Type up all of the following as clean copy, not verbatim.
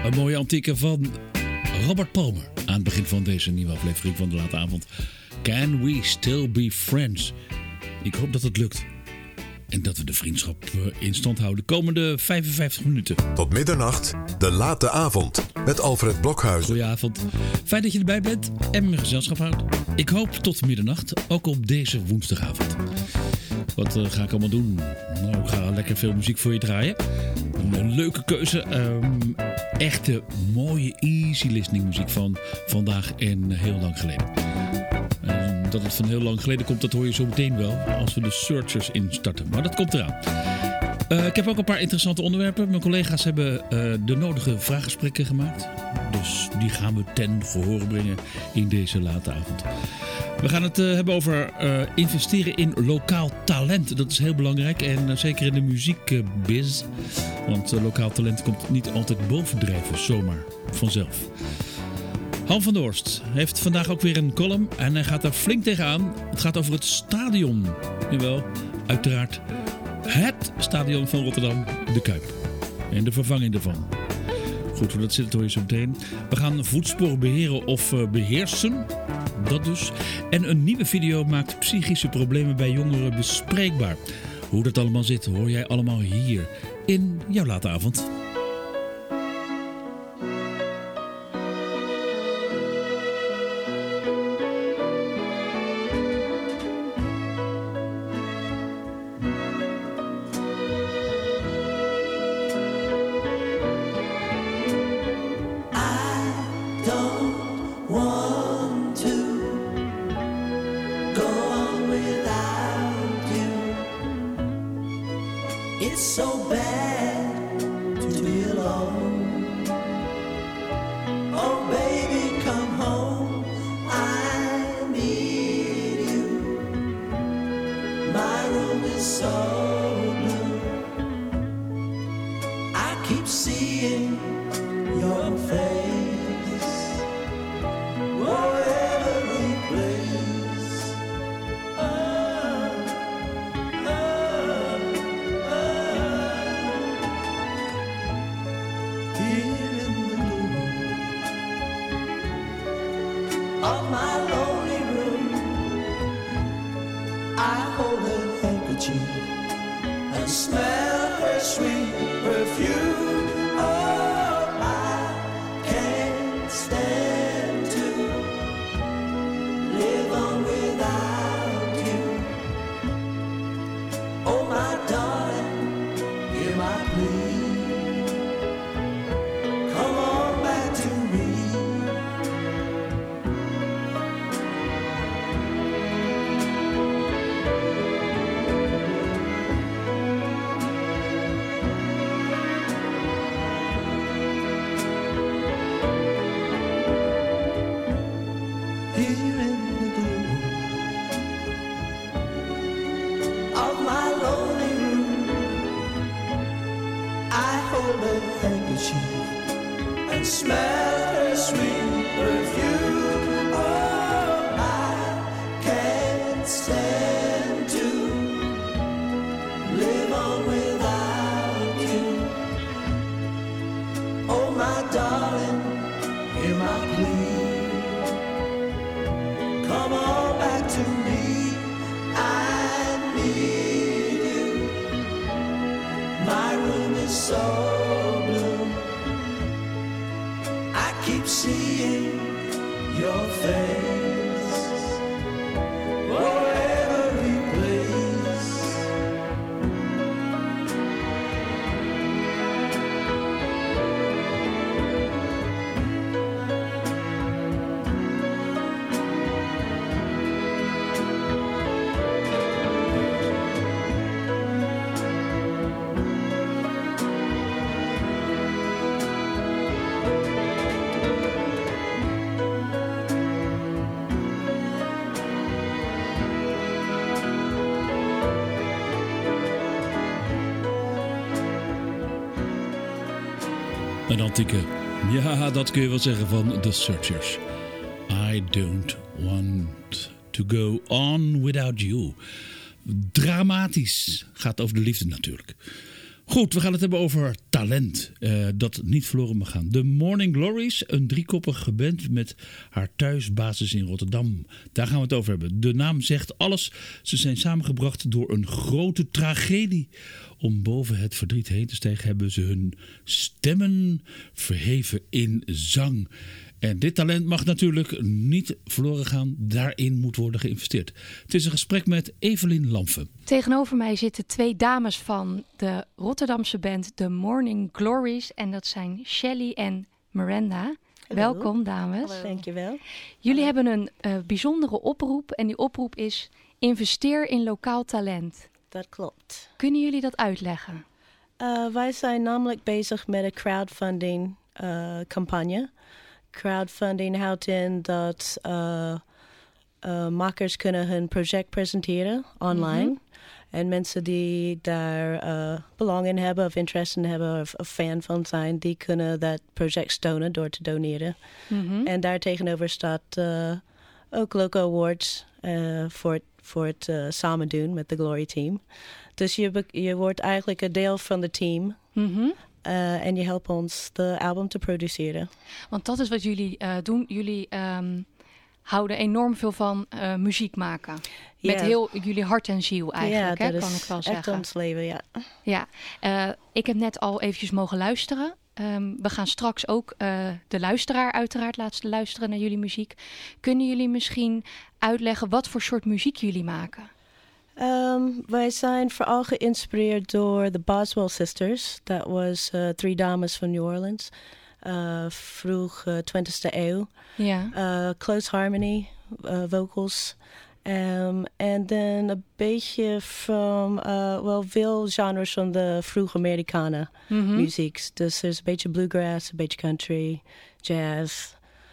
Een mooie antieke van Robert Palmer. Aan het begin van deze nieuwe aflevering van de late avond. Can we still be friends? Ik hoop dat het lukt. En dat we de vriendschap in stand houden de komende 55 minuten. Tot middernacht, de late avond. Met Alfred Blokhuizen. Goedenavond. Fijn dat je erbij bent en mijn gezelschap houdt. Ik hoop tot middernacht, ook op deze woensdagavond. Wat ga ik allemaal doen? Nou, ik ga lekker veel muziek voor je draaien. Een leuke keuze. Echte mooie easy listening muziek van vandaag en heel lang geleden. Dat het van heel lang geleden komt, dat hoor je zo meteen wel. Als we de Searchers instarten. Maar dat komt eraan. Ik heb ook een paar interessante onderwerpen. Mijn collega's hebben de nodige vraaggesprekken gemaakt. Dus die gaan we ten gehore brengen in deze late avond. We gaan het hebben over investeren in lokaal talent. Dat is heel belangrijk. En zeker in de muziekbiz. Want lokaal talent komt niet altijd bovendrijven, zomaar vanzelf. Han van der Horst heeft vandaag ook weer een column. En hij gaat daar flink tegenaan. Het gaat over het stadion. Jawel, uiteraard het stadion van Rotterdam, de Kuip. En de vervanging ervan. Goed, hoe dat zit, hoor je zo meteen. We gaan voetsporen beheren of beheersen. Dat dus. En een nieuwe video maakt psychische problemen bij jongeren bespreekbaar. Hoe dat allemaal zit, hoor jij allemaal hier in jouw late avond. Een antieke. Ja, dat kun je wel zeggen van The Searchers. I don't want to go on without you. Dramatisch. Gaat over de liefde natuurlijk. Goed, we gaan het hebben over talent dat niet verloren mag gaan. De Morning Glories, een driekoppige band met haar thuisbasis in Rotterdam. Daar gaan we het over hebben. De naam zegt alles. Ze zijn samengebracht door een grote tragedie. Om boven het verdriet heen te stijgen hebben ze hun stemmen verheven in zang. En dit talent mag natuurlijk niet verloren gaan. Daarin moet worden geïnvesteerd. Het is een gesprek met Evelien Lamfen. Tegenover mij zitten 2 dames van de Rotterdamse band The Morning Glories. En dat zijn Shelly en Miranda. Hallo. Welkom, dames. Hallo. Dankjewel. Jullie hebben een bijzondere oproep. En die oproep is: investeer in lokaal talent. Dat klopt. Kunnen jullie dat uitleggen? Wij zijn namelijk bezig met een crowdfunding campagne. Crowdfunding houdt in dat makers kunnen hun project presenteren online. Mm-hmm. En mensen die daar belang in hebben of interesse in hebben of fan van zijn, die kunnen dat project steunen door te doneren. Mm-hmm. En daar tegenover staat ook Loco Awards voor het samen doen met de Glory Team. Dus je wordt eigenlijk een deel van het team. Mm-hmm. En je helpt ons de album te produceren. Want dat is wat jullie doen. Jullie houden enorm veel van muziek maken. Met heel jullie hart en ziel eigenlijk, dat kan ik wel zeggen. Echt ons leven, ja. Ja, ik heb net al eventjes mogen luisteren. We gaan straks ook de luisteraar uiteraard laten luisteren naar jullie muziek. Kunnen jullie misschien uitleggen wat voor soort muziek jullie maken? Wij zijn vooral geïnspireerd door de Boswell Sisters. Dat was 3 dames van New Orleans. Vroeg 20e eeuw. Yeah. Close harmony, vocals. En dan een beetje van, veel genres van de vroege Amerikanen muziek. Dus er is een beetje bluegrass, een beetje country, jazz.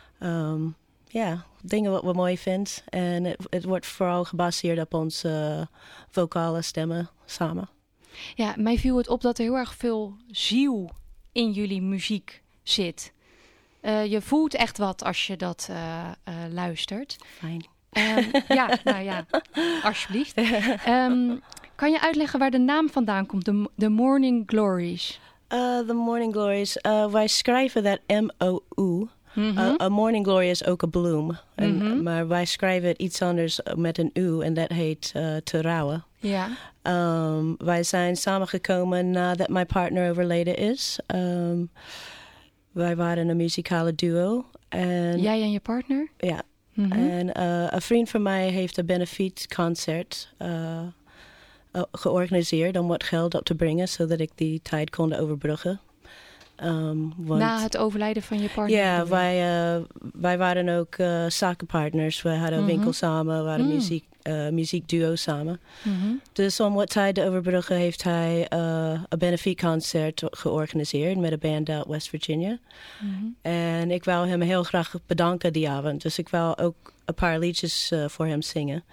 Dingen wat we mooi vinden. En het wordt vooral gebaseerd op onze vocale stemmen samen. Ja, mij viel het op dat er heel erg veel ziel in jullie muziek zit. Je voelt echt wat als je dat luistert. Fijn. Ja, alsjeblieft. Kan je uitleggen waar de naam vandaan komt, de Morning Glories? The Morning Glories, wij schrijven dat M-O-U. Mm-hmm. A morning glory is ook een bloem. Maar wij schrijven het iets anders met een U en dat heet te rouwen. Yeah. Wij zijn samengekomen nadat mijn partner overleden is. Wij waren een muzikale duo. Jij en je partner? Ja. Mm-hmm. En een vriend van mij heeft een benefietconcert georganiseerd om wat geld op te brengen, zodat ik die tijd kon overbruggen. Na het overlijden van je partner? Ja, wij waren ook zakenpartners. We hadden een winkel samen, we waren muziekduo samen. Mm-hmm. Dus om wat tijd te overbruggen heeft hij een benefietconcert georganiseerd met een band uit West Virginia. Mm-hmm. En ik wou hem heel graag bedanken die avond. Dus ik wou ook een paar liedjes voor hem zingen.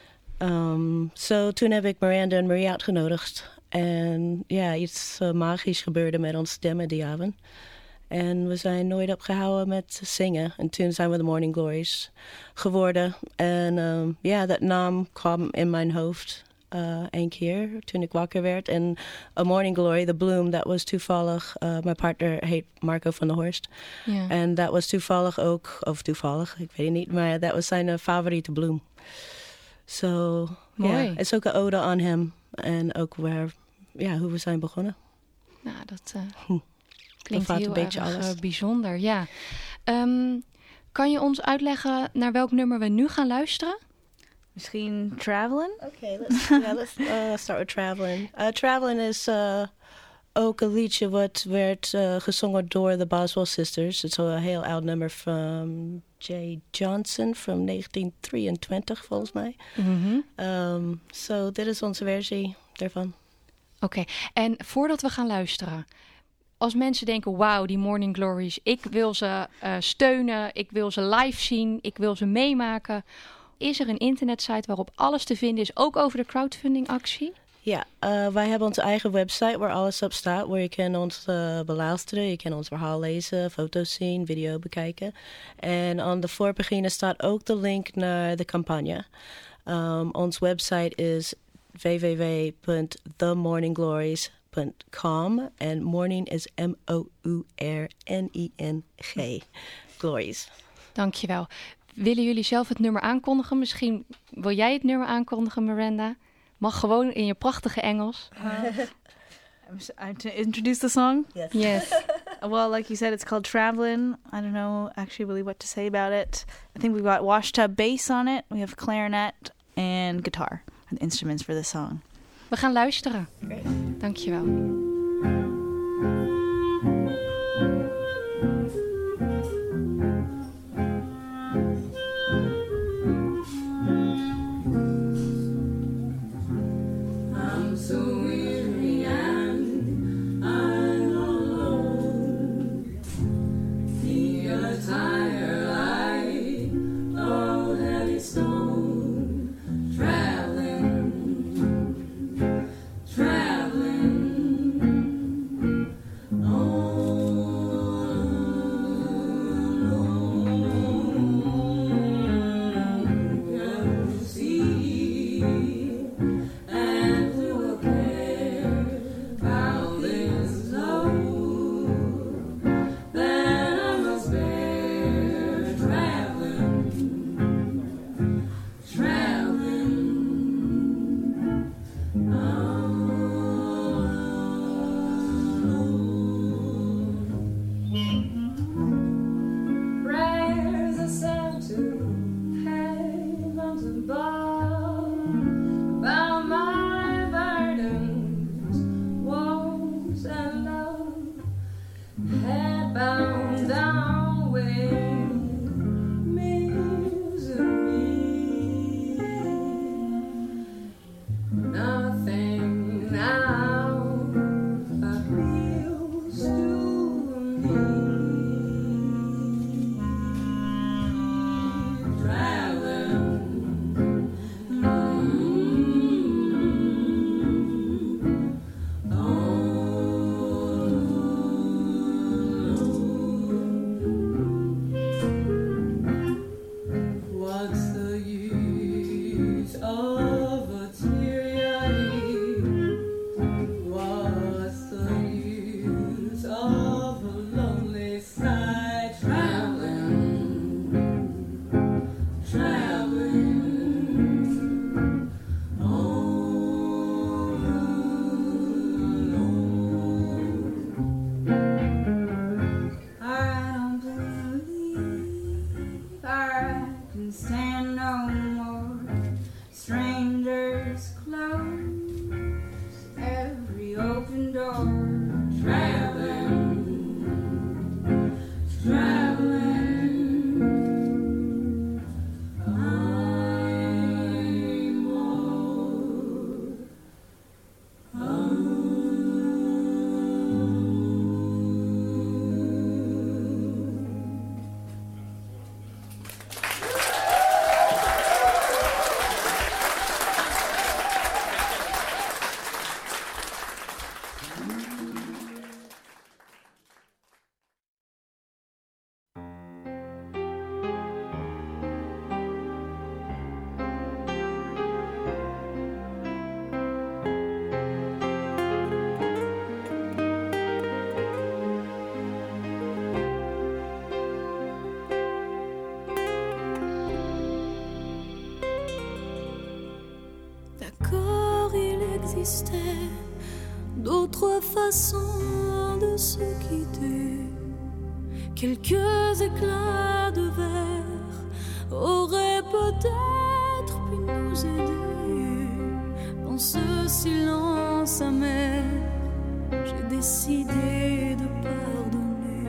Toen heb ik Miranda en Marie uitgenodigd. En ja, iets magisch gebeurde met ons stemmen die avond. En we zijn nooit opgehouden met zingen. En toen zijn we de Morning Glories geworden. En dat naam kwam in mijn hoofd 1 keer toen ik wakker werd. En A Morning Glory, de bloem, dat was toevallig. Mijn partner heet Marco van der Horst. Yeah. En dat was toevallig ook, of toevallig, ik weet het niet. Maar dat was zijn favoriete bloem. So, het is ook een ode aan hem. En ook hoe we zijn begonnen. Nou, dat klinkt heel erg bijzonder. Ja. Kan je ons uitleggen naar welk nummer we nu gaan luisteren? Misschien Travelin'? Oké, let's start with Travelin'. Travelin' is ook een liedje wat werd gezongen door de Boswell Sisters. Het is een heel oud nummer van Jay Johnson van 1923 volgens mij. Mm-hmm. Dit is onze versie daarvan. Oké, en voordat we gaan luisteren, als mensen denken, wauw, die Morning Glories, ik wil ze steunen, ik wil ze live zien, ik wil ze meemaken. Is er een internetsite waarop alles te vinden is, ook over de crowdfunding actie? Ja, wij hebben onze eigen website waar alles op staat, waar je kan ons beluisteren, je kan ons verhaal lezen, foto's zien, video bekijken. En aan de voorpagina staat ook de link naar de campagne. Ons website is www.themorningglories.com glories.com. En morning is MOURNING. Glories. Dankjewel. Willen jullie zelf het nummer aankondigen? Misschien wil jij het nummer aankondigen, Miranda? Mag gewoon in je prachtige Engels. To introduce the song? Yes. Well, like you said, it's called Travelin'. I don't know actually really what to say about it. I think we've got washtub bass on it. We have clarinet and guitar. And instruments for the song. We gaan luisteren. Great. Dankjewel. I'm so weary and I'm alone. Feel tired like old heavy stone. Traveling, existait d'autres façons de se quitter. Quelques éclats de verre auraient peut-être pu nous aider. Dans ce silence amer, j'ai décidé de pardonner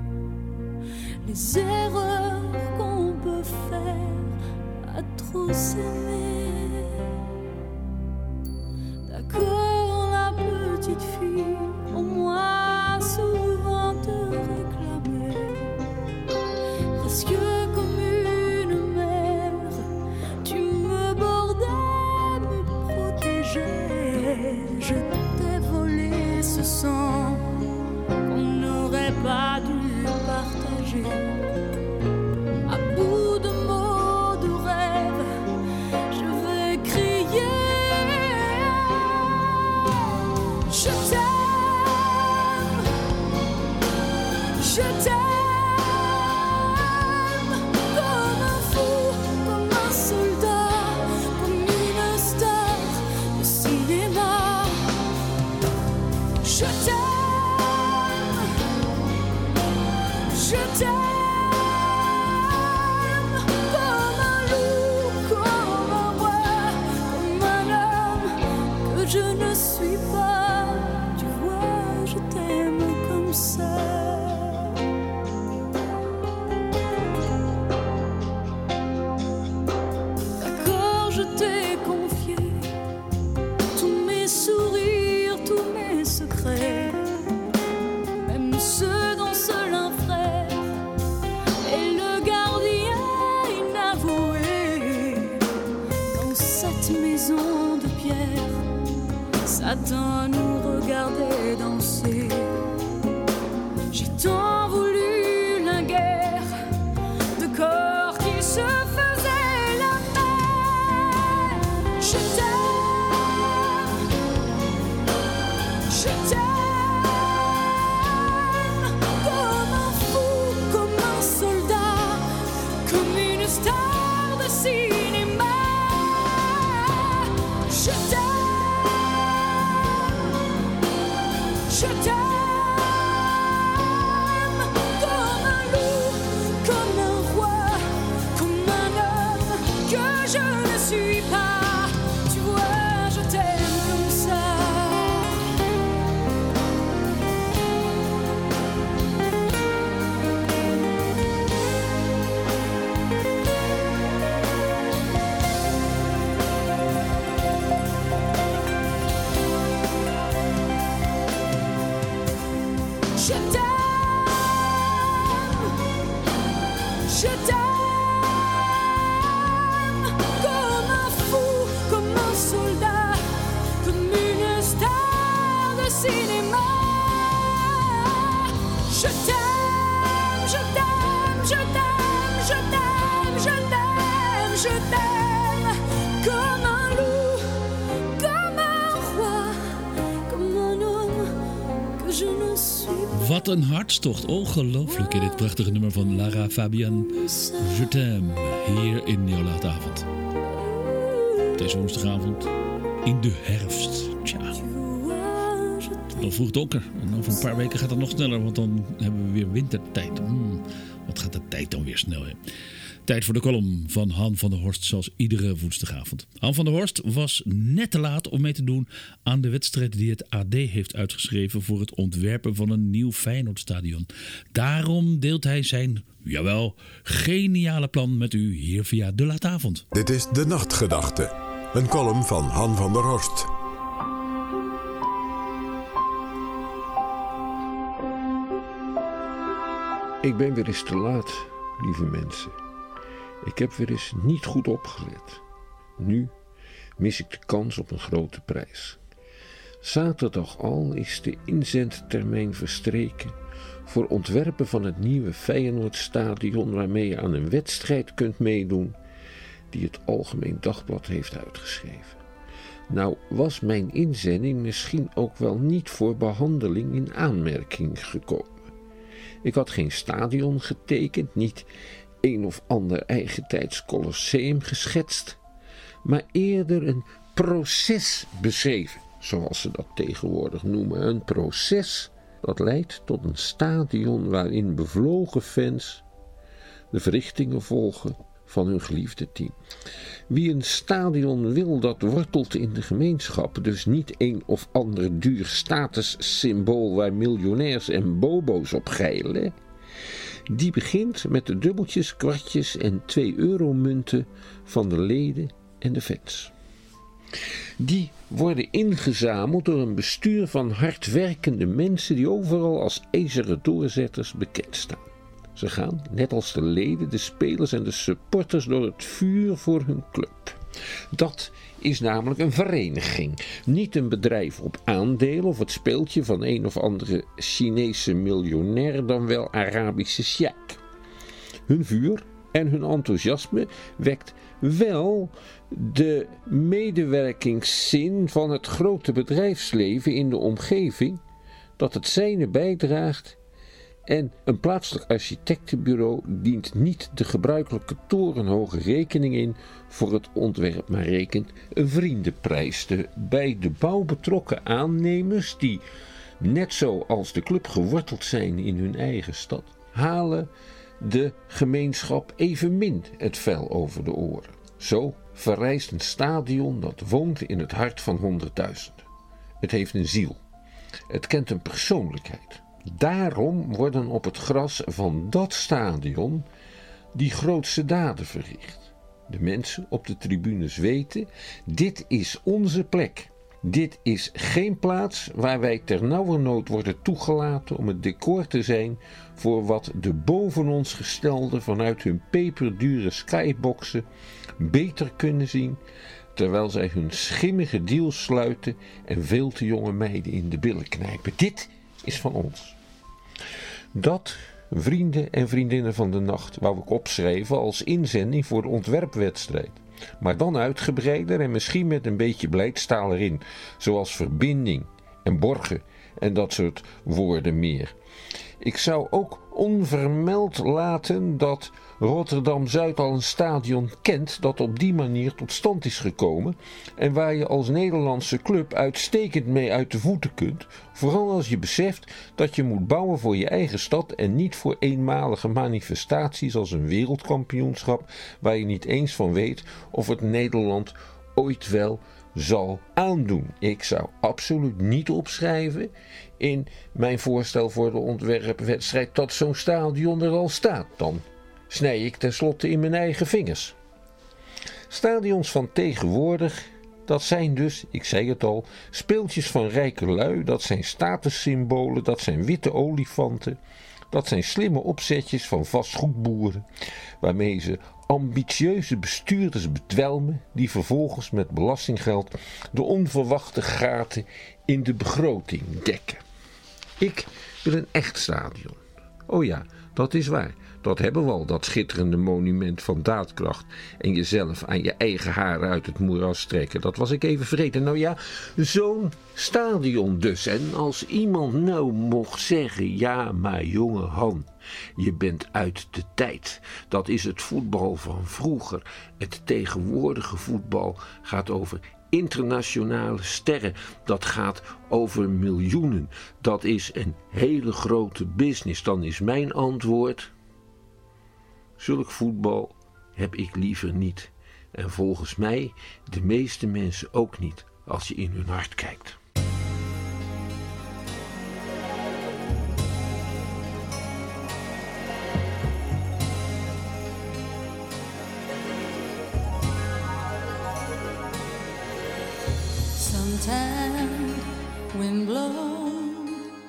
les erreurs qu'on peut faire à trop s'aimer. D'accord, la petite fille, au moins souvent te réclamait, presque comme une mère, tu me bordais, me protégeais. Je t'ai volé ce sang qu'on n'aurait pas dû partager. À bout de mots, de rêves, Je t'aime comme un fou, comme un soldat, comme une star de cinéma. Je t'aime, je t'aime comme un loup, comme un roi, comme un homme que je ne suis pas. Tu vois, je t'aime comme ça. D'accord, je t'ai confié tous mes sourires, tous mes secrets, même ceux dont seul un frère est le gardien inavoué. Dans cette maison de pierre, Satan nous regardait danser. J'ai tant voulu la guerre de corps qui se faisaient la paix. Je t'aime, je t'aime comme un fou, comme un soldat, comme une star de cinéma. Je t'aime comme un loup, comme un roi, comme un homme que je ne suis pas. Tu vois, je t'aime comme ça. Je t'aime comme un fou, comme un soldat, comme une star de cinéma. Je t'aime, je t'aime, je t'aime, je t'aime, je t'aime, je t'aime comme un loup, comme un roi, comme un homme que je ne suis pas. Wat een hartstocht. Ongelooflijk in dit prachtige nummer van Lara Fabian. Je t'aime. Hier in jouw late avond. Deze woensdagavond. In de herfst. Tja. Dan vroeg donker. En over een paar weken gaat het nog sneller. Want dan hebben we weer wintertijd. Wat gaat de tijd dan weer snel, hè? Tijd voor de column van Han van der Horst, zoals iedere woensdagavond. Han van der Horst was net te laat om mee te doen aan de wedstrijd die het AD heeft uitgeschreven voor het ontwerpen van een nieuw Feyenoordstadion. Daarom deelt hij zijn, jawel, geniale plan met u hier via de Laatavond. Dit is De Nachtgedachte, een column van Han van der Horst. Ik ben weer eens te laat, lieve mensen. Ik heb weer eens niet goed opgelet. Nu mis ik de kans op een grote prijs. Zaterdag al is de inzendtermijn verstreken voor ontwerpen van het nieuwe Feyenoordstadion waarmee je aan een wedstrijd kunt meedoen die het Algemeen Dagblad heeft uitgeschreven. Nou was mijn inzending misschien ook wel niet voor behandeling in aanmerking gekomen. Ik had geen stadion getekend, niet een of ander eigentijds colosseum geschetst, maar eerder een proces beschreven, zoals ze dat tegenwoordig noemen. Een proces dat leidt tot een stadion waarin bevlogen fans de verrichtingen volgen van hun geliefde team. Wie een stadion wil dat wortelt in de gemeenschap, dus niet een of ander duur statussymbool waar miljonairs en bobo's op geilen. Die begint met de dubbeltjes, kwartjes en 2-euro-munten van de leden en de fans. Die worden ingezameld door een bestuur van hardwerkende mensen die overal als ijzeren doorzetters bekend staan. Ze gaan, net als de leden, de spelers en de supporters, door het vuur voor hun club. Dat is namelijk een vereniging, niet een bedrijf op aandelen of het speeltje van een of andere Chinese miljonair dan wel Arabische sjeik. Hun vuur en hun enthousiasme wekt wel de medewerkingszin van het grote bedrijfsleven in de omgeving dat het zijne bijdraagt En een plaatselijk architectenbureau dient niet de gebruikelijke torenhoge rekening in voor het ontwerp, maar rekent een vriendenprijs bij de bouw betrokken aannemers die, net zoals de club geworteld zijn in hun eigen stad, halen de gemeenschap evenmin het vel over de oren. Zo verrijst een stadion dat woont in het hart van honderdduizenden. Het heeft een ziel. Het kent een persoonlijkheid. Daarom worden op het gras van dat stadion die grootste daden verricht. De mensen op de tribunes weten, dit is onze plek. Dit is geen plaats waar wij ternauwernood worden toegelaten om het decor te zijn voor wat de boven ons gestelden vanuit hun peperdure skyboxen beter kunnen zien, terwijl zij hun schimmige deals sluiten en veel te jonge meiden in de billen knijpen. Dit is van ons. Dat, vrienden en vriendinnen van de nacht, wou ik opschrijven als inzending voor de ontwerpwedstrijd. Maar dan uitgebreider en misschien met een beetje blijdstaal erin, zoals verbinding en borgen en dat soort woorden meer. Ik zou ook onvermeld laten dat Rotterdam-Zuid al een stadion kent dat op die manier tot stand is gekomen en waar je als Nederlandse club uitstekend mee uit de voeten kunt, vooral als je beseft dat je moet bouwen voor je eigen stad en niet voor eenmalige manifestaties als een wereldkampioenschap waar je niet eens van weet of het Nederland ooit wel zal aandoen. Ik zou absoluut niet opschrijven in mijn voorstel voor de ontwerpwedstrijd dat zo'n stadion er al staat. Dan snij ik tenslotte in mijn eigen vingers. Stadions van tegenwoordig, dat zijn dus, ik zei het al, speeltjes van rijke lui, dat zijn statussymbolen, dat zijn witte olifanten, dat zijn slimme opzetjes van vastgoedboeren, waarmee ze ambitieuze bestuurders bedwelmen die vervolgens met belastinggeld de onverwachte gaten in de begroting dekken. Ik wil een echt stadion. Oh ja, dat is waar. Dat hebben we al, dat schitterende monument van daadkracht en jezelf aan je eigen haren uit het moeras trekken. Dat was ik even vergeten. Nou ja, zo'n stadion dus. En als iemand nou mocht zeggen, ja maar jonge Han, je bent uit de tijd. Dat is het voetbal van vroeger. Het tegenwoordige voetbal gaat over internationale sterren. Dat gaat over miljoenen. Dat is een hele grote business. Dan is mijn antwoord: zulk voetbal heb ik liever niet. En volgens mij de meeste mensen ook niet, als je in hun hart kijkt. Sometime wind blown,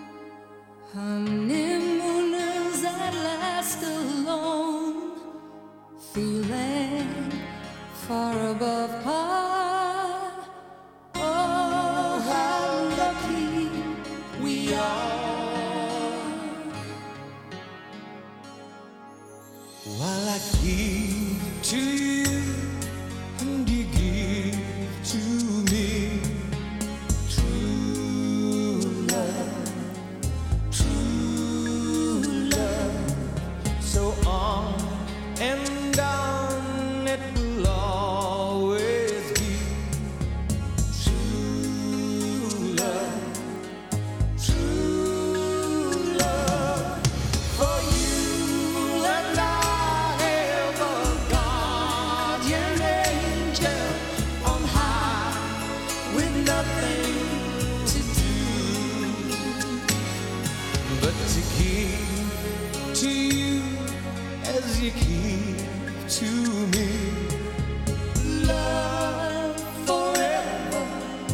honeymooners at last alone, feeling far above par. Oh, how lucky we are. While I give to you and you give to me, true love, so on and on it will always be. True love, for you and I have a guardian angel on high with nothing to do but to give to you as you give to me. Love forever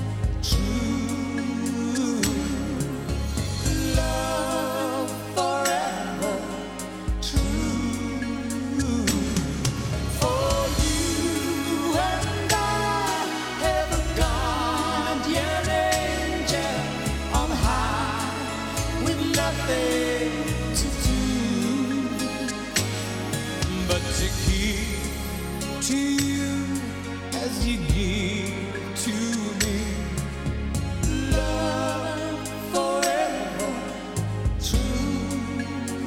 true. Love forever true. For you and I have a guardian angel on high with nothing to do but to give to you as you give to me. Love forever true.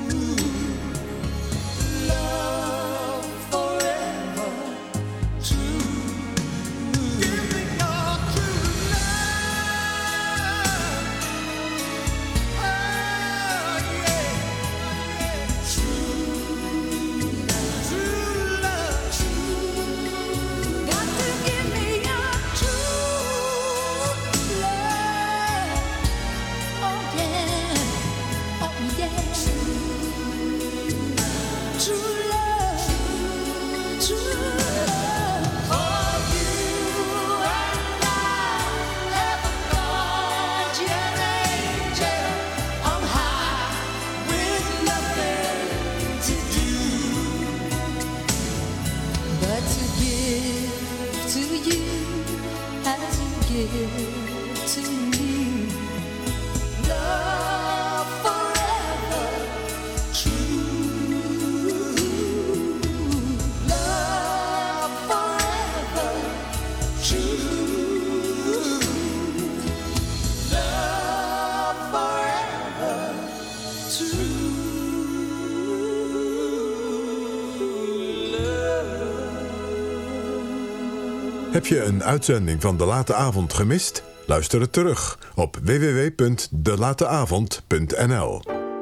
Heb je een uitzending van De Late Avond gemist? Luister het terug op www.delateavond.nl.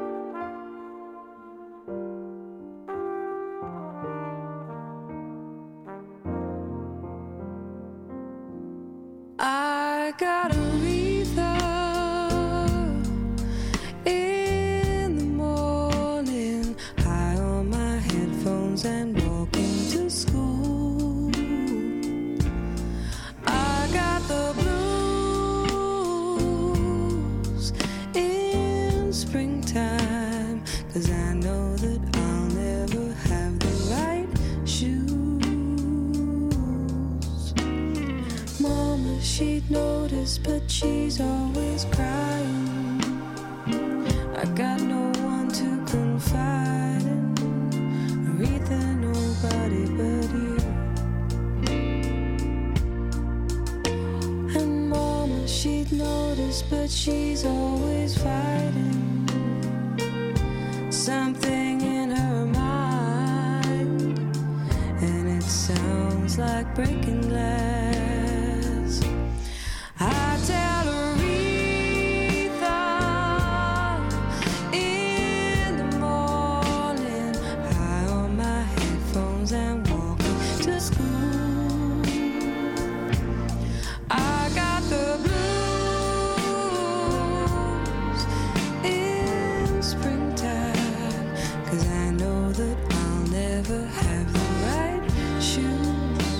I got Aretha in the morning, high on my headphones and walking to school. I got the blues in springtime, 'cause I know that I'll never have the right shoes. Mama, she'd notice, but she's always crying. I got no one to confide in, Aretha, nobody but you. And Mama, she'd notice, but she's always fighting something in her mind, and it sounds like breaking glass. I tell Aretha in the morning, high on my headphones and walking to school. I got the blues in springtime, 'cause I know that I'll never have the right shoes.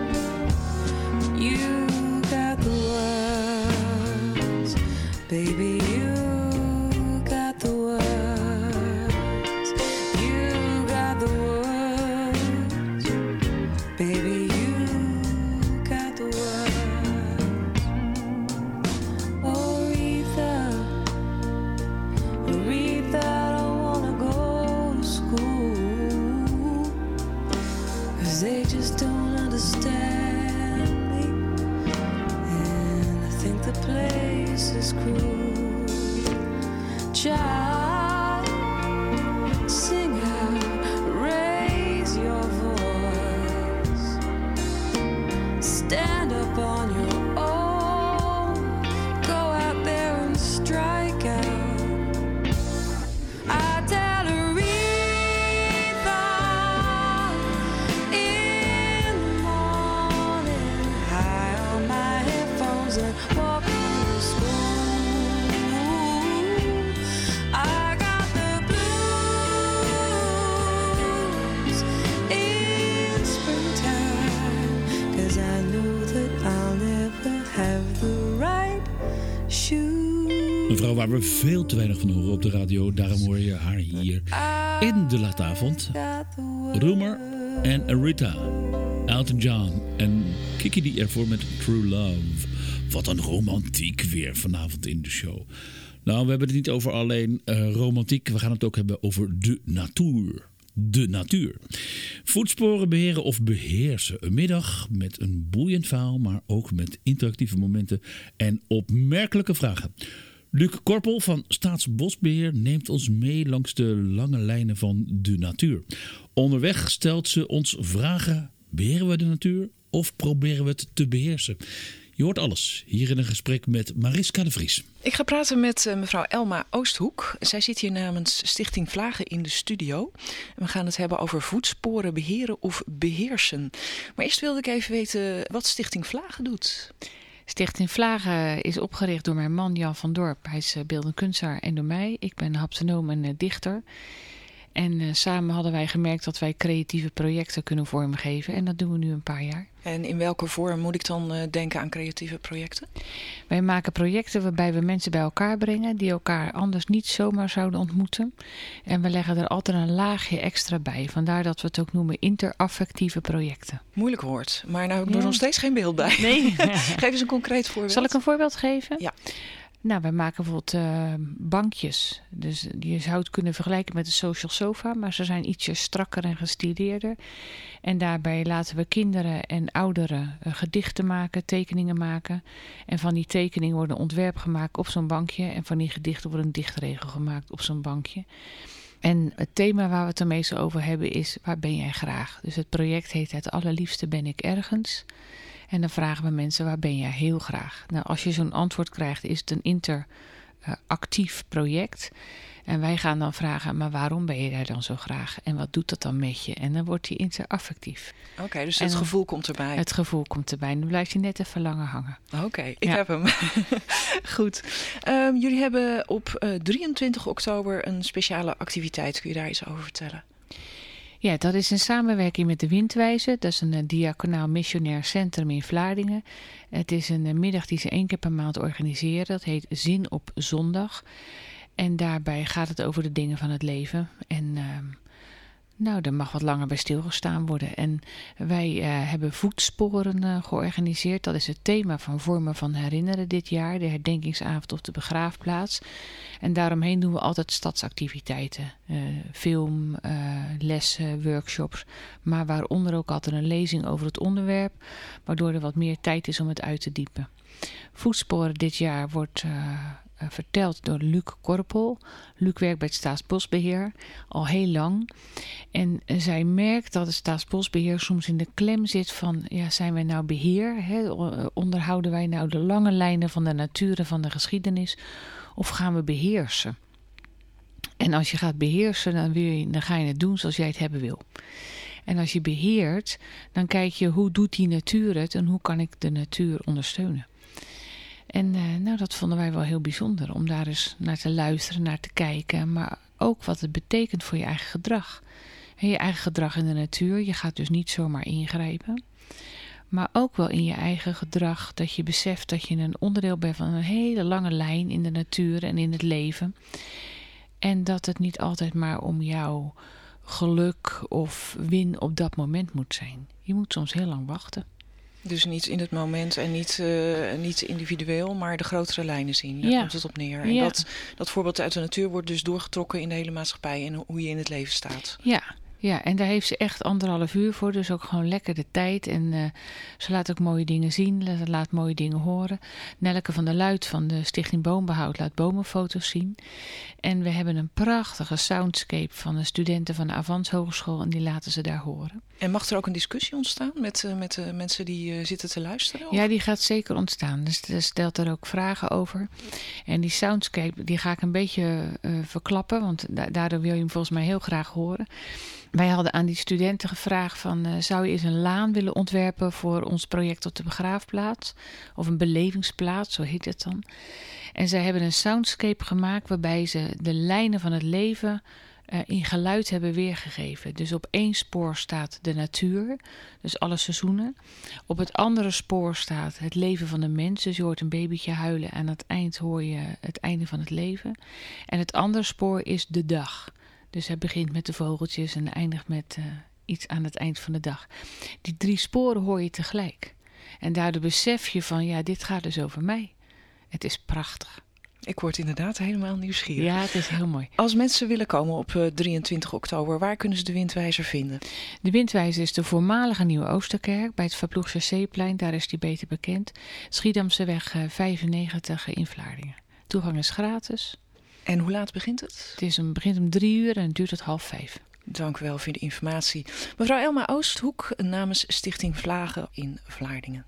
You got the words, baby, you got the words. You got the words, baby, you got the words. Oh, Aretha, Aretha, I don't wanna go to school, 'cause they just don't understand me, and I think the place is cruel. Child, sing out, raise your voice, stand up on your own, go out there and strike out. I tell Aretha in the morning, high on my headphones and walking to school. I got the blues in springtime, 'cause I know that I'll never have the right shoes. Een vrouw waar we veel te weinig van horen op de radio. Daarom hoor je haar hier in De Late Avond. Rumer en Aretha. Elton John en Kiki die ervoor met True Love. Wat een romantiek weer vanavond in de show. Nou, we hebben het niet over alleen romantiek. We gaan het ook hebben over de natuur. De natuur. Voetsporen beheren of beheersen. Een middag met een boeiend verhaal, maar ook met interactieve momenten en opmerkelijke vragen. Luc Korpel van Staatsbosbeheer neemt ons mee langs de lange lijnen van de natuur. Onderweg stelt ze ons vragen: beheren we de natuur of proberen we het te beheersen? Je hoort alles hier in een gesprek met Mariska de Vries. Ik ga praten met mevrouw Elma Oosthoek. Zij zit hier namens Stichting Vlagen in de studio. En we gaan het hebben over voetsporen beheren of beheersen. Maar eerst wilde ik even weten wat Stichting Vlagen doet. Stichting Vlagen is opgericht door mijn man Jan van Dorp. Hij is beeldend kunstenaar en door mij. Ik ben haptonoom en dichter. En samen hadden wij gemerkt dat wij creatieve projecten kunnen vormgeven. En dat doen we nu een paar jaar. En in welke vorm moet ik dan denken aan creatieve projecten? Wij maken projecten waarbij we mensen bij elkaar brengen die elkaar anders niet zomaar zouden ontmoeten. En we leggen er altijd een laagje extra bij. Vandaar dat we het ook noemen interaffectieve projecten. Moeilijk woord, maar nou heb ik er nog steeds geen beeld bij. Nee. Geef eens een concreet voorbeeld. Zal ik een voorbeeld geven? Ja. Nou, wij maken bijvoorbeeld bankjes. Dus je zou het kunnen vergelijken met een social sofa, maar ze zijn ietsje strakker en gestileerder. En daarbij laten we kinderen en ouderen gedichten maken, tekeningen maken. En van die tekeningen wordt een ontwerp gemaakt op zo'n bankje. En van die gedichten wordt een dichtregel gemaakt op zo'n bankje. En het thema waar we het er meestal over hebben is, waar ben jij graag? Dus het project heet Het allerliefste ben ik ergens. En dan vragen we mensen, waar ben jij heel graag? Nou, als je zo'n antwoord krijgt, is het een interactief project. En wij gaan dan vragen, maar waarom ben je daar dan zo graag? En wat doet dat dan met je? En dan wordt die interaffectief. Oké, dus het gevoel komt erbij. Het gevoel komt erbij. En dan blijft je net even langer hangen. Oké, ik heb hem. Goed. Jullie hebben op 23 oktober een speciale activiteit. Kun je daar iets over vertellen? Ja, dat is in samenwerking met de Windwijzer. Dat is een diaconaal missionair centrum in Vlaardingen. Het is een middag die ze 1 keer per maand organiseren. Dat heet Zin op Zondag. En daarbij gaat het over de dingen van het leven. En er mag wat langer bij stilgestaan worden. En wij hebben voetsporen georganiseerd. Dat is het thema van Vormen van Herinneren dit jaar. De herdenkingsavond op de begraafplaats. En daaromheen doen we altijd stadsactiviteiten. Film, lessen, workshops. Maar waaronder ook altijd een lezing over het onderwerp. Waardoor er wat meer tijd is om het uit te diepen. Voetsporen dit jaar wordt verteld door Luc Korpel. Luc werkt bij het Staatsbosbeheer al heel lang. En zij merkt dat het Staatsbosbeheer soms in de klem zit van, ja, zijn wij nou beheer? Hè? Onderhouden wij nou de lange lijnen van de natuur en van de geschiedenis? Of gaan we beheersen? En als je gaat beheersen, dan ga je het doen zoals jij het hebben wil. En als je beheert, dan kijk je hoe doet die natuur het en hoe kan ik de natuur ondersteunen. En dat vonden wij wel heel bijzonder om daar eens naar te luisteren, naar te kijken. Maar ook wat het betekent voor je eigen gedrag. En je eigen gedrag in de natuur. Je gaat dus niet zomaar ingrijpen. Maar ook wel in je eigen gedrag dat je beseft dat je een onderdeel bent van een hele lange lijn in de natuur en in het leven. En dat het niet altijd maar om jouw geluk of win op dat moment moet zijn. Je moet soms heel lang wachten. Dus niet in het moment en niet individueel, maar de grotere lijnen zien. Daar komt het op neer. En dat voorbeeld uit de natuur wordt dus doorgetrokken in de hele maatschappij en hoe je in het leven staat. Ja, en daar heeft ze echt 1,5 uur voor. Dus ook gewoon lekker de tijd. En ze laat ook mooie dingen zien. Ze laat mooie dingen horen. Nelleke van der Luit van de Stichting Boombehoud laat bomenfoto's zien. En we hebben een prachtige soundscape van de studenten van de Avans Hogeschool. En die laten ze daar horen. En mag er ook een discussie ontstaan met de mensen die zitten te luisteren? Of? Ja, die gaat zeker ontstaan. Dus er stelt er ook vragen over. En die soundscape die ga ik een beetje verklappen. Want daardoor wil je hem volgens mij heel graag horen. Wij hadden aan die studenten gevraagd van, zou je eens een laan willen ontwerpen voor ons project op de begraafplaats? Of een belevingsplaats, zo heet het dan. En zij hebben een soundscape gemaakt waarbij ze de lijnen van het leven in geluid hebben weergegeven. Dus op 1 spoor staat de natuur, dus alle seizoenen. Op het andere spoor staat het leven van de mens. Dus je hoort een babytje huilen en aan het eind hoor je het einde van het leven. En het andere spoor is de dag. Dus hij begint met de vogeltjes en eindigt met iets aan het eind van de dag. Die 3 sporen hoor je tegelijk. En daardoor besef je van, ja, dit gaat dus over mij. Het is prachtig. Ik word inderdaad helemaal nieuwsgierig. Ja, het is heel mooi. Als mensen willen komen op 23 oktober, waar kunnen ze de Windwijzer vinden? De Windwijzer is de voormalige Nieuwe Oosterkerk bij het Verploegse Zeeplein. Daar is die beter bekend. Schiedamseweg 95 in Vlaardingen. Toegang is gratis. En hoe laat begint het? Het begint om 3 uur en het duurt tot 4:30. Dank u wel voor de informatie. Mevrouw Elma Oosthoek namens Stichting Vlagen in Vlaardingen.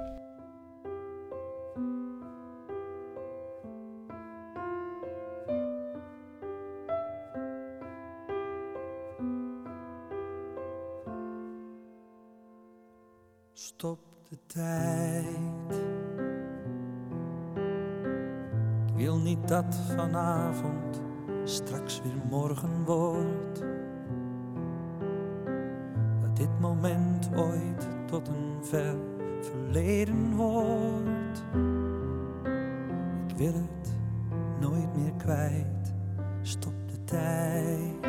Stop de tijd. Ik wil niet dat vanavond straks weer morgen wordt. Dat dit moment ooit tot een ver verleden hoort. Ik wil het nooit meer kwijt. Stop de tijd.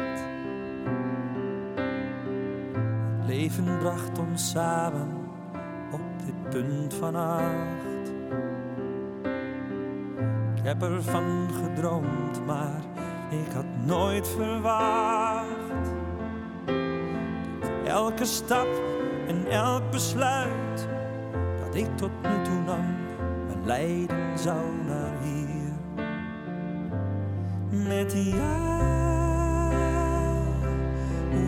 Het leven bracht ons samen op dit punt van 8. Ik Ik heb ervan gedroomd, maar ik had nooit verwacht dat elke stap en elk besluit dat ik tot nu toe nam, me leiden zou naar hier. Met jou, hoe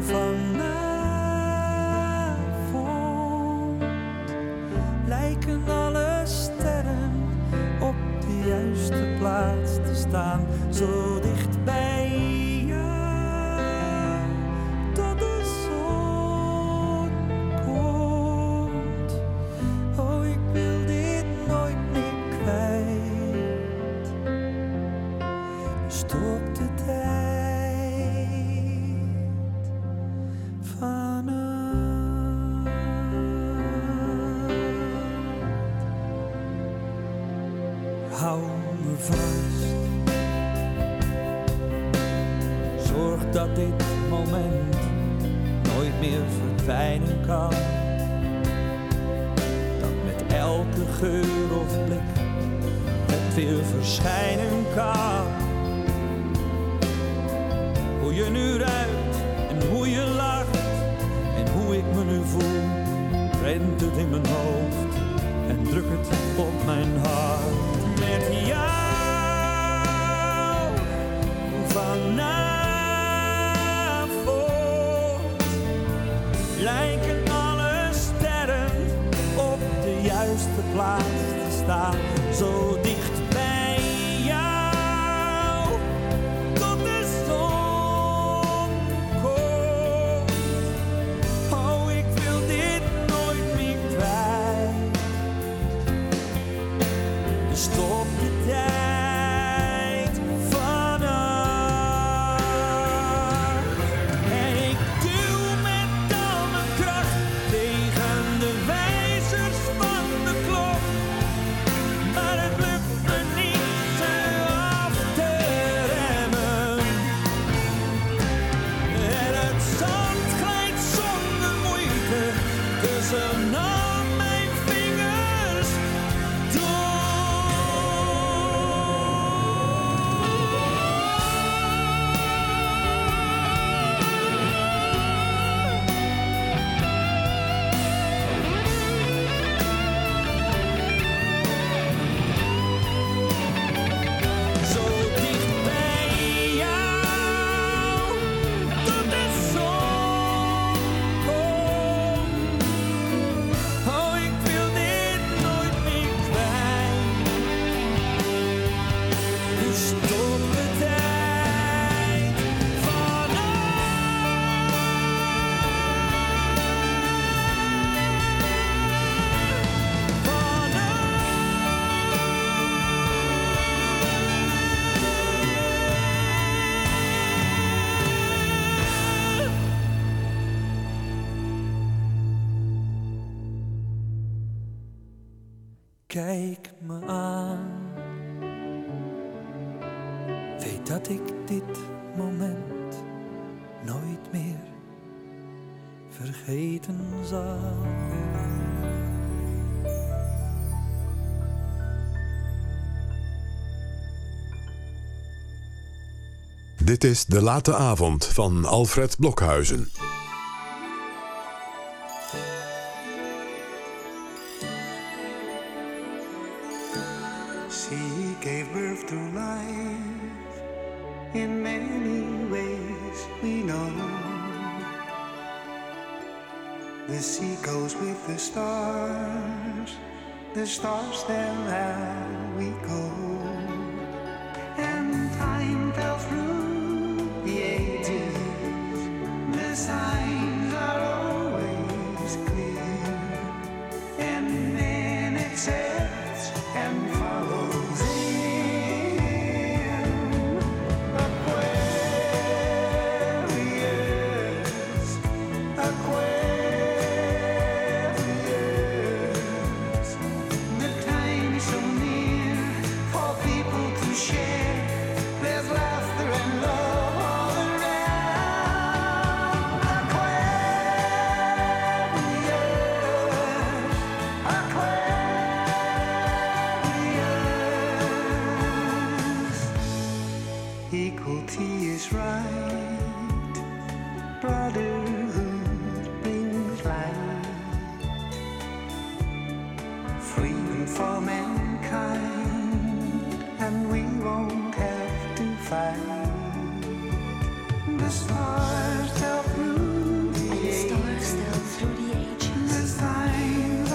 vanavond lijken alle sterren op de juiste plaats te staan, zo dicht bij jou, tot de zon komt. Oh, ik wil dit nooit meer kwijt. Dus stop de tijd vanaf. Hou me vast. Zorg dat dit moment nooit meer verdwijnen kan. Dat met elke geur of blik het weer verschijnen kan. Hoe je nu ruikt en hoe je lacht en hoe ik me nu voel, rent het in mijn hoofd en druk het op mijn hart. Met jou vanavond lijken alle sterren op de juiste plaats te staan, zo dicht bij jou, tot de zon komt. Oh, ik wil dit nooit meer kwijt. Dus stop de tijd vanaf. En ik duw met al mijn kracht tegen de wijzers van de klok. Maar het lukt me niet ze af te remmen. En het zand glijdt zonder moeite tussen al mijn vingers door. Zo dicht bij jou, tot de zon komt. Oh, ik wil dit nooit meer kwijt. Dus stop de tijd Kijk me aan. Weet dat ik dit moment nooit meer vergeten zal. Dit is De Late Avond van Alfred Blokhuizen. She gave birth to life in many ways we know. The sea goes with the stars tell how we go. And time fell through the ages, the signs are always clear. And then it sets and follows in Aquarius, Aquarius. The time is so near for is right. Brotherhood brings light. Freedom for mankind, and we won't have to fight. The stars tell through the ages. The signs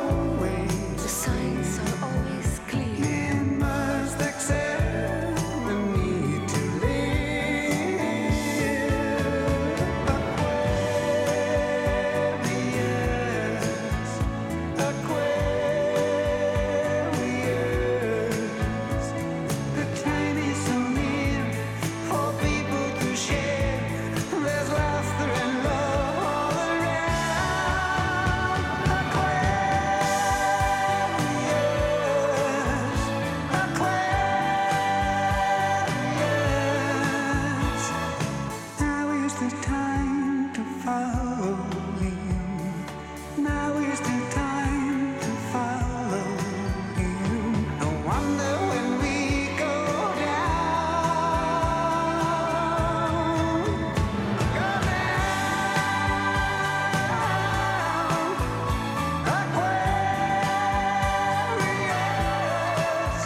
are always clear. We must accept the need to live. Aquarius, the time is so near for people to share. There's laughter and love all around. Aquarius, now is the time to follow him. Now is the time to follow him. No wonder when we go down. Go down. Aquarius,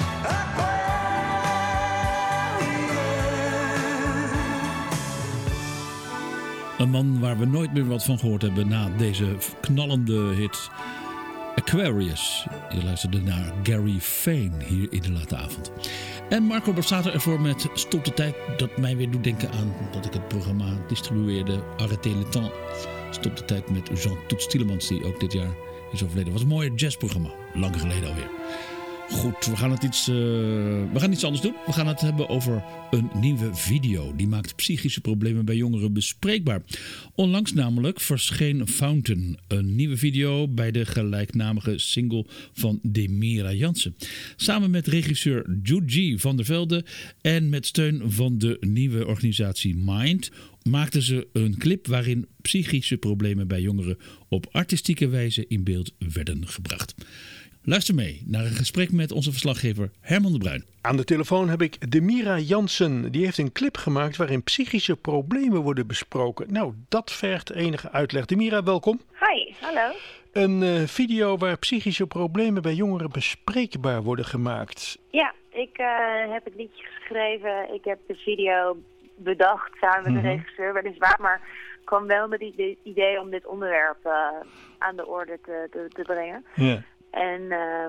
Aquarius. Een man waar we nooit meer wat van gehoord hebben na deze knallende hit Aquarius. Je luisterde naar Gary Fane hier in de late avond. En Marco Borsato ervoor met Stop de Tijd, dat mij weer doet denken aan dat ik het programma distribueerde Arrêtez le temps. Stop de Tijd met Jean Toets Tielemans, die ook dit jaar is overleden. Het was een mooi jazzprogramma, lang geleden alweer. Goed, we gaan iets anders doen. We gaan het hebben over een nieuwe video. Die maakt psychische problemen bij jongeren bespreekbaar. Onlangs namelijk verscheen Fountain. Een nieuwe video bij de gelijknamige single van Demira Jansen. Samen met regisseur Juji van der Velde en met steun van de nieuwe organisatie Mind maakten ze een clip waarin psychische problemen bij jongeren op artistieke wijze in beeld werden gebracht. Luister mee naar een gesprek met onze verslaggever Herman de Bruin. Aan de telefoon heb ik Demira Jansen. Die heeft een clip gemaakt waarin psychische problemen worden besproken. Nou, dat vergt enige uitleg. Demira, welkom. Hi, hallo. Een video waar psychische problemen bij jongeren bespreekbaar worden gemaakt. Ja, ik heb het liedje geschreven. Ik heb de video bedacht samen met de regisseur, weliswaar, maar kwam wel met het idee om dit onderwerp aan de orde te brengen. Ja. En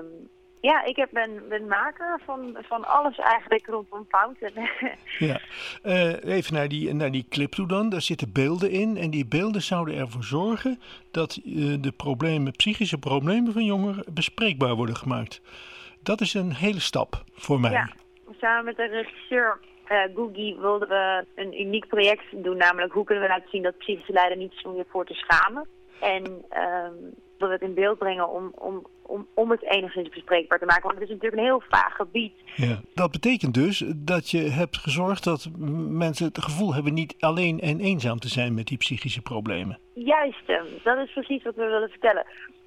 ik ben maker van alles eigenlijk rondom Fountain. Ja, even naar die clip toe dan. Daar zitten beelden in en die beelden zouden ervoor zorgen dat de psychische problemen van jongeren bespreekbaar worden gemaakt. Dat is een hele stap voor mij. Ja, samen met de regisseur Googie wilden we een uniek project doen, namelijk hoe kunnen we laten zien dat psychische lijden niet zo voor te schamen. En willen we het in beeld brengen om het enigszins bespreekbaar te maken. Want het is natuurlijk een heel vaag gebied. Ja. Dat betekent dus dat je hebt gezorgd dat mensen het gevoel hebben niet alleen en eenzaam te zijn met die psychische problemen. Juist, dat is precies wat we willen vertellen.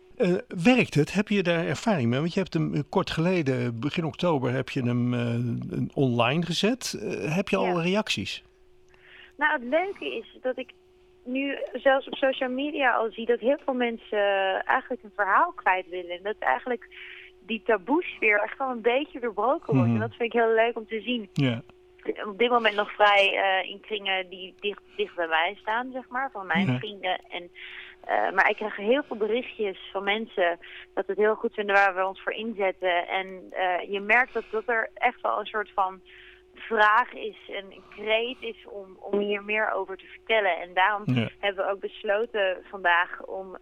Werkt het? Heb je daar ervaring mee? Want je hebt hem kort geleden, begin oktober, heb je hem online gezet. Heb je al reacties? Nou, het leuke is dat ik nu zelfs op social media al zie dat heel veel mensen eigenlijk een verhaal kwijt willen. En dat eigenlijk die taboesfeer echt wel een beetje doorbroken wordt. En dat vind ik heel leuk om te zien. Ja. Op dit moment nog vrij in kringen die dicht bij mij staan, zeg maar, van mijn vrienden. Maar ik krijg heel veel berichtjes van mensen dat het heel goed vinden waar we ons voor inzetten. En je merkt dat er echt wel een soort van vraag is en een kreet is om hier meer over te vertellen. En daarom hebben we ook besloten vandaag om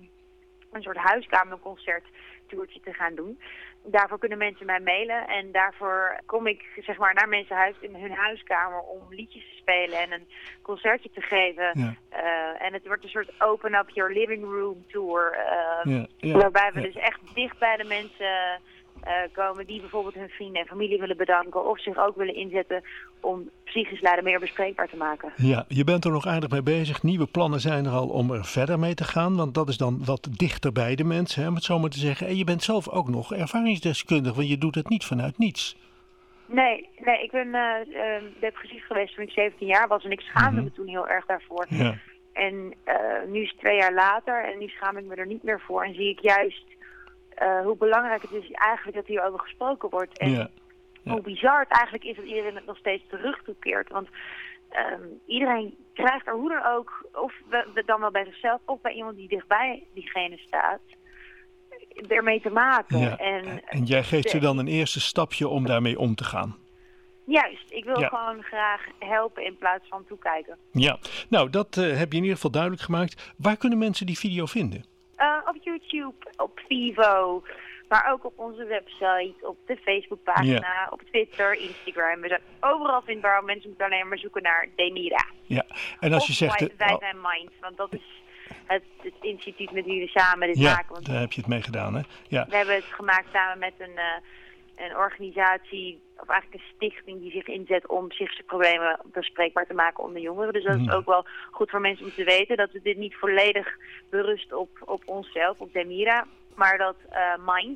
een soort huiskamerconcerttoertje te gaan doen. Daarvoor kunnen mensen mij mailen en daarvoor kom ik zeg maar naar mensen huis in hun huiskamer om liedjes te spelen en een concertje te geven. Ja. En het wordt een soort open up your living room tour. Waarbij we dus echt dicht bij de mensen komen die bijvoorbeeld hun vrienden en familie willen bedanken of zich ook willen inzetten om psychisch lijden meer bespreekbaar te maken. Ja, je bent er nog aardig mee bezig. Nieuwe plannen zijn er al om er verder mee te gaan, want dat is dan wat dichter bij de mensen, om het zo maar te zeggen. En je bent zelf ook nog ervaringsdeskundig, want je doet het niet vanuit niets. Nee, ik ben depressief geweest toen ik 17 jaar was en ik schaamde me toen heel erg daarvoor. Ja. En nu is het 2 jaar later en nu schaam ik me er niet meer voor en zie ik juist hoe belangrijk het is eigenlijk dat hierover gesproken wordt. En hoe bizar het eigenlijk is dat iedereen het nog steeds terug toekeert. Want iedereen krijgt er hoe dan ook, of dan wel bij zichzelf of bij iemand die dichtbij diegene staat, ermee te maken. Ja. En jij geeft ze dan een eerste stapje om daarmee om te gaan. Juist, ik wil gewoon graag helpen in plaats van toekijken. Ja, nou dat heb je in ieder geval duidelijk gemaakt. Waar kunnen mensen die video vinden? Op YouTube, op Vivo, maar ook op onze website, op de Facebookpagina, op Twitter, Instagram. We zijn overal vindbaar. Mensen moeten alleen maar zoeken naar Demira. Ja, en als je zegt... Wij zijn Mind, want dat is het instituut met wie we samen dit maken. Want daar heb je het mee gedaan, hè? Ja. We hebben het gemaakt samen met een organisatie, of eigenlijk een stichting die zich inzet om psychische problemen bespreekbaar te maken onder jongeren. Dus dat is ook wel goed voor mensen om te weten, dat dit niet volledig berust op onszelf, op Demira, maar dat Mind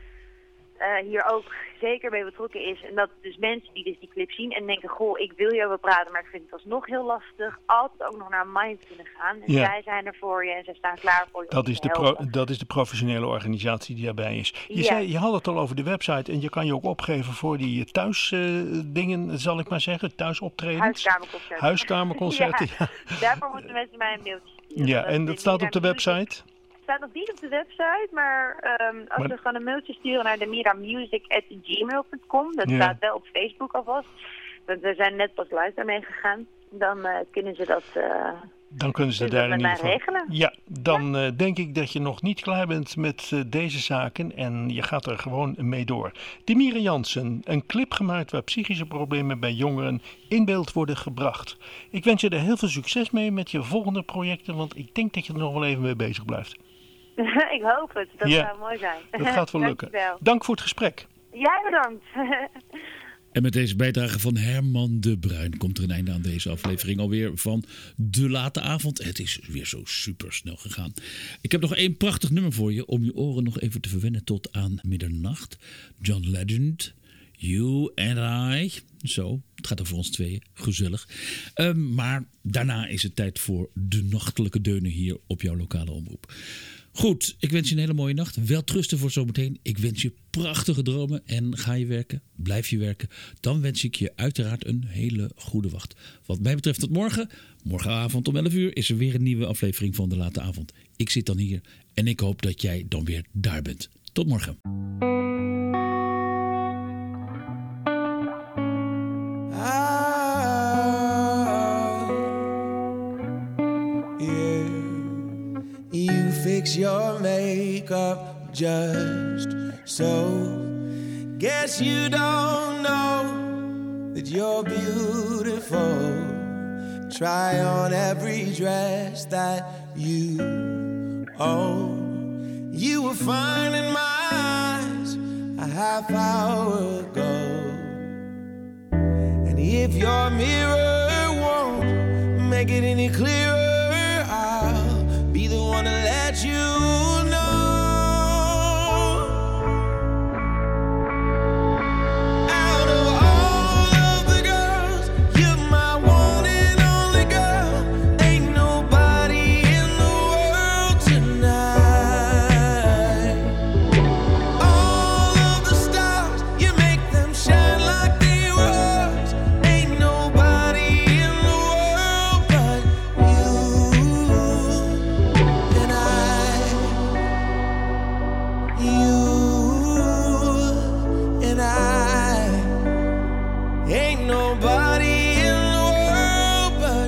hier ook zeker bij betrokken is. En dat dus mensen die dus die clip zien en denken, goh, ik wil hierover praten, maar ik vind het alsnog heel lastig, altijd ook nog naar Mind kunnen gaan. En zij zijn er voor je en zij staan klaar voor je. Dat is de professionele organisatie die daarbij is. Je had het al over de website en je kan je ook opgeven voor die thuisdingen, zal ik maar zeggen, thuisoptredens. Huiskamerconcerten. Ja. Daarvoor moeten mensen mij een mailtje sturen. Ja, en dat staat op de website? Het staat nog niet op de website, maar als we gewoon een mailtje sturen naar demiramusic@gmail.com, dat staat wel op Facebook alvast, want we zijn net pas live daarmee gegaan, dan kunnen ze dat dan kunnen ze daar in ieder geval regelen. Ja, dan denk ik dat je nog niet klaar bent met deze zaken en je gaat er gewoon mee door. Demira Jansen, een clip gemaakt waar psychische problemen bij jongeren in beeld worden gebracht. Ik wens je er heel veel succes mee met je volgende projecten, want ik denk dat je er nog wel even mee bezig blijft. Ik hoop het, dat zou mooi zijn. Dat gaat wel lukken. Dank voor het gesprek. Jij bedankt. En met deze bijdrage van Herman de Bruin komt er een einde aan deze aflevering alweer van De Late Avond. Het is weer zo super snel gegaan. Ik heb nog 1 prachtig nummer voor je om je oren nog even te verwennen tot aan middernacht. John Legend, You and I. Zo, het gaat over ons tweeën. Gezellig. Maar daarna is het tijd voor de nachtelijke deunen hier op jouw lokale omroep. Goed, ik wens je een hele mooie nacht. Welterusten voor zometeen. Ik wens je prachtige dromen. En ga je werken, blijf je werken. Dan wens ik je uiteraard een hele goede wacht. Wat mij betreft tot morgen. Morgenavond om 11 uur is er weer een nieuwe aflevering van De Late Avond. Ik zit dan hier en ik hoop dat jij dan weer daar bent. Tot morgen. Fix your makeup just so. Guess you don't know that you're beautiful. Try on every dress that you own. You were fine in my eyes a half hour ago. And if your mirror won't make it any clearer, I'll be the one to let you know. Out of all of the girls, you're my one and only girl. Ain't nobody in the world tonight. All of the stars, you make them shine like they were. Ain't nobody in the world but you. Ain't nobody in the world but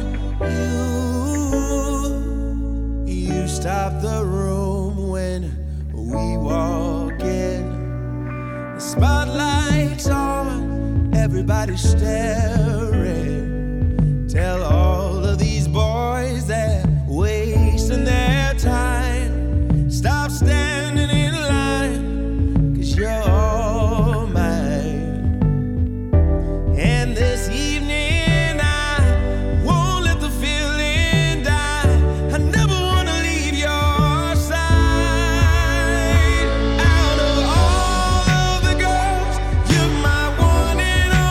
you. You stop the room when we walk in. The spotlight's on, everybody's staring. Tell all of these boys they're wasting their time. Stop standing in line, 'cause you're all mine. And this evening I won't let the feeling die. I never wanna leave your side. Out of all of the girls, you're my one and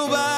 by.